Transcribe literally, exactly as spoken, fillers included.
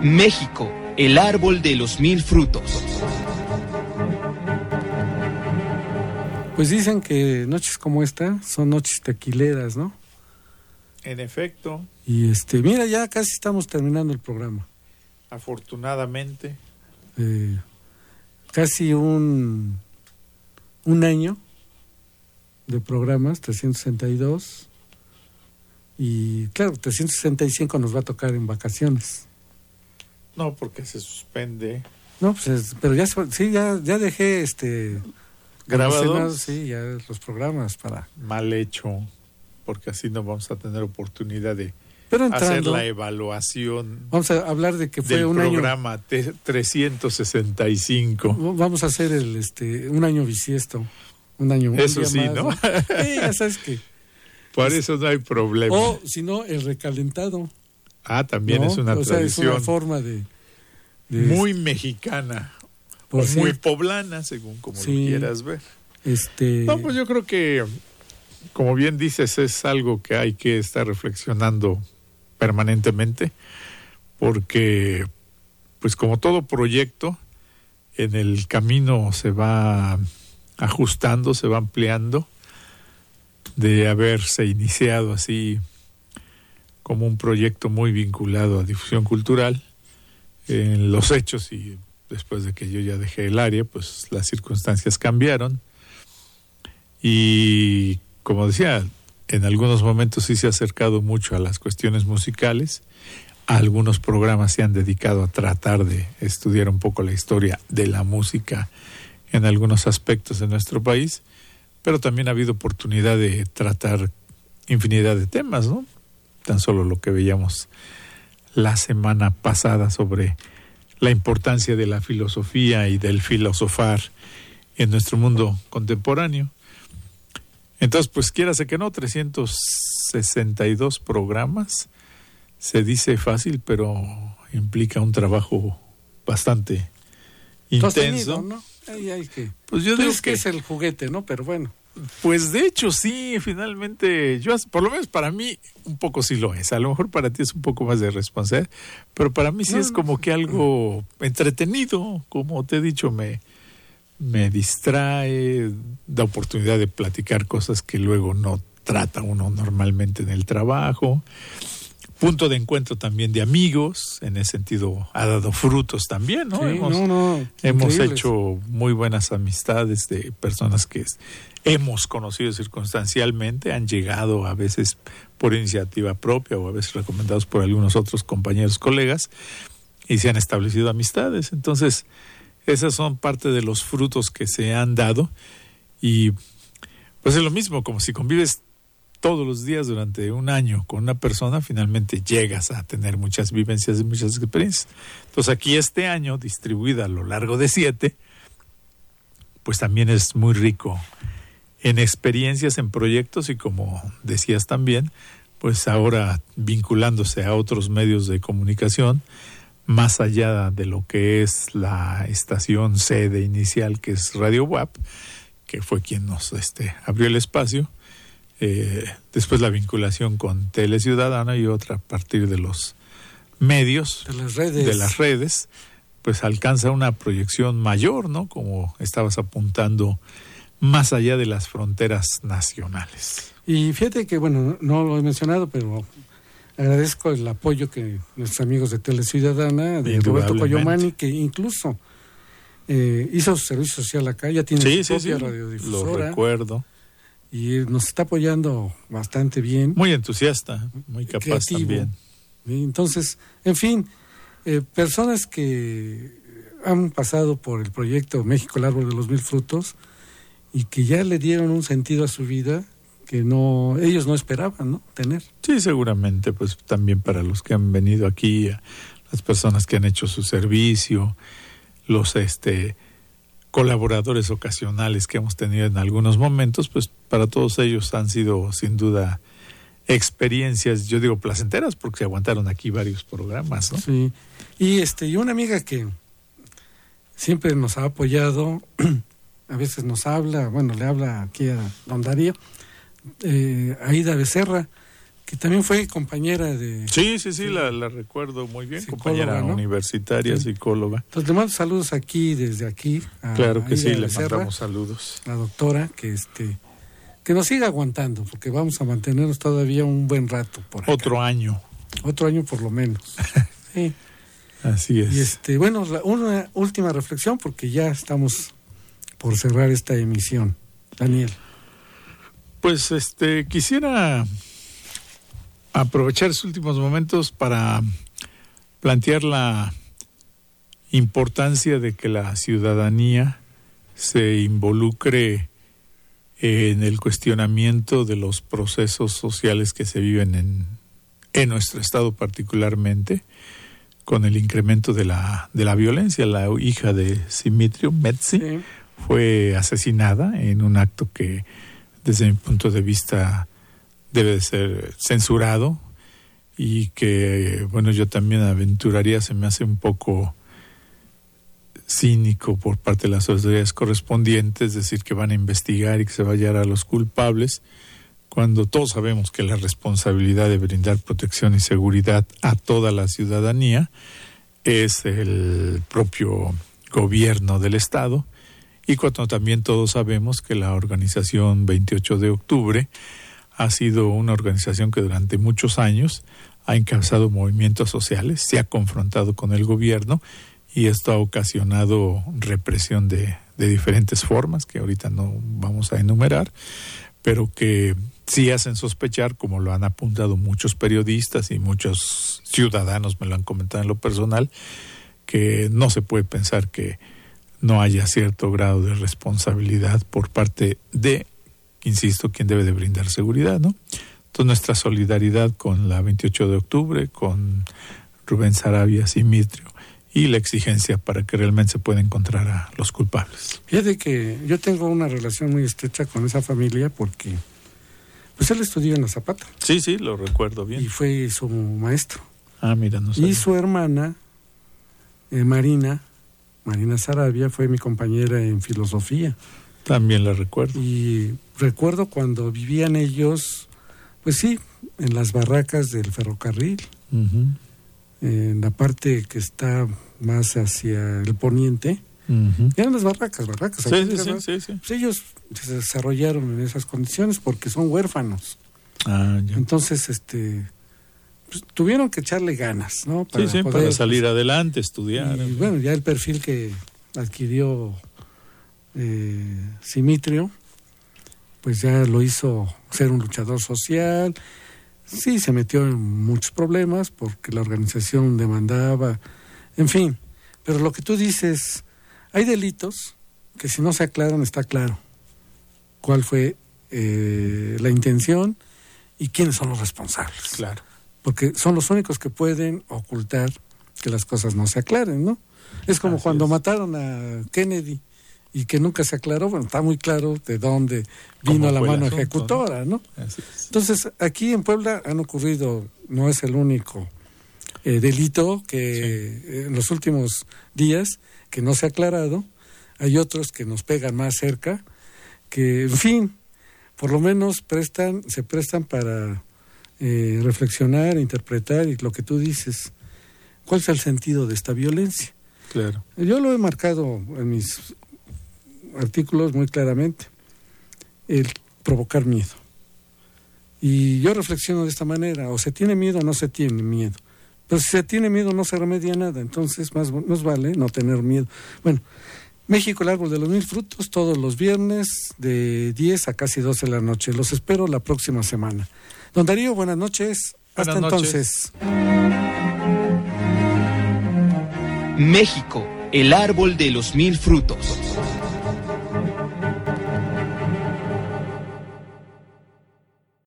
México, el árbol de los mil frutos. Pues dicen que noches como esta son noches tequileras, ¿no? En efecto. Y este, mira, ya casi estamos terminando el programa. Afortunadamente. Eh, casi un, un año de programas, trescientos sesenta y dos. Y claro, trescientos sesenta y cinco nos va a tocar en vacaciones. No, porque se suspende. No, pues es, pero ya sí, ya, ya dejé este grabados. Sí, ya los programas para. Mal hecho, porque así no vamos a tener oportunidad de pero entrando, hacer la evaluación. Vamos a hablar de que fue del un programa año. T- trescientos sesenta y cinco. Vamos a hacer el este un año bisiesto, un año. Eso un día sí, más, ¿no? ¿no? Sí, ya sabes que. Por eso no hay problema. O si no, el recalentado. Ah, también ¿no? es una o tradición. Sea, es una forma de, de muy mexicana. O sí. muy poblana, según como sí. lo quieras ver. Este... No, pues yo creo que, como bien dices, es algo que hay que estar reflexionando permanentemente, porque, pues como todo proyecto, en el camino se va ajustando, se va ampliando, de haberse iniciado así como un proyecto muy vinculado a difusión cultural. En los hechos, y después de que yo ya dejé el área, pues las circunstancias cambiaron. Y como decía, en algunos momentos sí se ha acercado mucho a las cuestiones musicales. Algunos programas se han dedicado a tratar de estudiar un poco la historia de la música en algunos aspectos de nuestro país, pero también ha habido oportunidad de tratar infinidad de temas, ¿no? Tan solo lo que veíamos la semana pasada sobre la importancia de la filosofía y del filosofar en nuestro mundo contemporáneo. Entonces, pues quiérase que no, trescientos sesenta y dos programas, se dice fácil, pero implica un trabajo bastante intenso. ¿No? Ay, ay, que... Pues yo digo que, que es el juguete, ¿no? Pero bueno. Pues de hecho sí, finalmente, yo por lo menos para mí un poco sí lo es. A lo mejor para ti es un poco más de responsabilidad, pero para mí sí no, es como que algo entretenido, como te he dicho, me, me distrae, da oportunidad de platicar cosas que luego no trata uno normalmente en el trabajo. Punto de encuentro también de amigos, en ese sentido ha dado frutos también, ¿no? Sí, hemos no, no, hemos hecho muy buenas amistades de personas que hemos conocido circunstancialmente, han llegado a veces por iniciativa propia o a veces recomendados por algunos otros compañeros, colegas, y se han establecido amistades. Entonces, esas son parte de los frutos que se han dado y pues es lo mismo, como si convives todos los días durante un año con una persona, finalmente llegas a tener muchas vivencias y muchas experiencias. Entonces aquí este año, distribuida a lo largo de siete, pues también es muy rico en experiencias, en proyectos y como decías también, pues ahora vinculándose a otros medios de comunicación, más allá de lo que es la estación sede inicial, que es Radio W A P, que fue quien nos este, abrió el espacio. Eh, después la vinculación con Tele Ciudadana y otra a partir de los medios, de las redes, de las redes pues alcanza una proyección mayor, ¿no? Como estabas apuntando, más allá de las fronteras nacionales. Y fíjate que, bueno, no lo he mencionado, pero agradezco el apoyo que nuestros amigos de Tele Ciudadana, de Roberto Coyomani, que incluso eh, hizo su servicio social acá, ya tiene sí, su sí, propia sí, radiodifusora. Lo recuerdo. Y nos está apoyando bastante bien. Muy entusiasta, muy capaz creativo. También. Entonces, en fin, eh, personas que han pasado por el proyecto México, el árbol de los mil frutos, y que ya le dieron un sentido a su vida que no ellos no esperaban, ¿no? Tener. Sí, seguramente, pues también para los que han venido aquí, las personas que han hecho su servicio, los este colaboradores ocasionales que hemos tenido en algunos momentos, pues para todos ellos han sido sin duda experiencias, yo digo placenteras, porque se aguantaron aquí varios programas, ¿no? Sí, y este y una amiga que siempre nos ha apoyado, a veces nos habla, bueno, le habla aquí a don Darío, eh, Aida Becerra, que también fue compañera de... Sí, sí, sí, la, la recuerdo muy bien, psicóloga, compañera, ¿no?, universitaria, sí, psicóloga. Entonces le mando saludos aquí, desde aquí. A, claro que a sí, le Becerra, mandamos saludos. La doctora, que este que nos siga aguantando, porque vamos a mantenernos todavía un buen rato por acá. Otro año. Otro año por lo menos. Sí. Así es. Y este, bueno, la, una última reflexión, porque ya estamos por cerrar esta emisión. Daniel. Pues este quisiera aprovechar estos últimos momentos para plantear la importancia de que la ciudadanía se involucre en el cuestionamiento de los procesos sociales que se viven en, en nuestro estado particularmente, con el incremento de la, de la violencia. La hija de Simitrio, Metzi, sí, fue asesinada en un acto que, desde mi punto de vista, debe de ser censurado, y que, bueno, yo también aventuraría, se me hace un poco cínico por parte de las autoridades correspondientes decir que van a investigar y que se va a hallar a los culpables, cuando todos sabemos que la responsabilidad de brindar protección y seguridad a toda la ciudadanía es el propio gobierno del Estado, y cuando también todos sabemos que la organización veintiocho de octubre ha sido una organización que durante muchos años ha encabezado movimientos sociales, se ha confrontado con el gobierno, y esto ha ocasionado represión de, de diferentes formas que ahorita no vamos a enumerar, pero que sí hacen sospechar, como lo han apuntado muchos periodistas y muchos ciudadanos me lo han comentado en lo personal, que no se puede pensar que no haya cierto grado de responsabilidad por parte de, insisto, quien debe de brindar seguridad, ¿no? Entonces, nuestra solidaridad con la veintiocho de octubre, con Rubén Sarabia, Simitrio, y la exigencia para que realmente se pueda encontrar a los culpables. Fíjate que yo tengo una relación muy estrecha con esa familia porque pues él estudió en la Zapata. Sí, sí, lo recuerdo bien. Y fue su maestro. Ah, mira, no sabía. Y su hermana, eh, Marina, Marina Sarabia, fue mi compañera en filosofía. También la recuerdo. Y recuerdo cuando vivían ellos, pues sí, en las barracas del ferrocarril, uh-huh, en la parte que está más hacia el poniente, uh-huh, eran las barracas, barracas. Sí, sí, sí, sí, sí. Pues ellos se desarrollaron en esas condiciones porque son huérfanos. Ah, ya. Entonces, este, pues, tuvieron que echarle ganas, ¿no? Para sí, sí, poder, para salir pues, adelante, estudiar. Y bueno, ya el perfil que adquirió eh, Simitrio, pues ya lo hizo ser un luchador social. Sí, se metió en muchos problemas porque la organización demandaba, en fin. Pero lo que tú dices, hay delitos que si no se aclaran está claro cuál fue eh, la intención y quiénes son los responsables. Claro. Porque son los únicos que pueden ocultar que las cosas no se aclaren, ¿no? Es como Así cuando es. mataron a Kennedy y que nunca se aclaró. Bueno, está muy claro de dónde vino la mano asunto, ejecutora, ¿no? Así es. Entonces, aquí en Puebla han ocurrido, no es el único eh, delito que sí. en los últimos días que no se ha aclarado. Hay otros que nos pegan más cerca, que, en fin, por lo menos prestan, se prestan para eh, reflexionar, interpretar, y lo que tú dices, ¿cuál es el sentido de esta violencia? Claro. Yo lo he marcado en mis artículos muy claramente, el provocar miedo. Y yo reflexiono de esta manera: o se tiene miedo o no se tiene miedo. Pero si se tiene miedo no se remedia nada, entonces más nos vale no tener miedo. Bueno, México, el árbol de los mil frutos, todos los viernes de diez a casi doce de la noche. Los espero la próxima semana. Don Darío, buenas noches. Hasta buenas noches. entonces. México, el árbol de los mil frutos.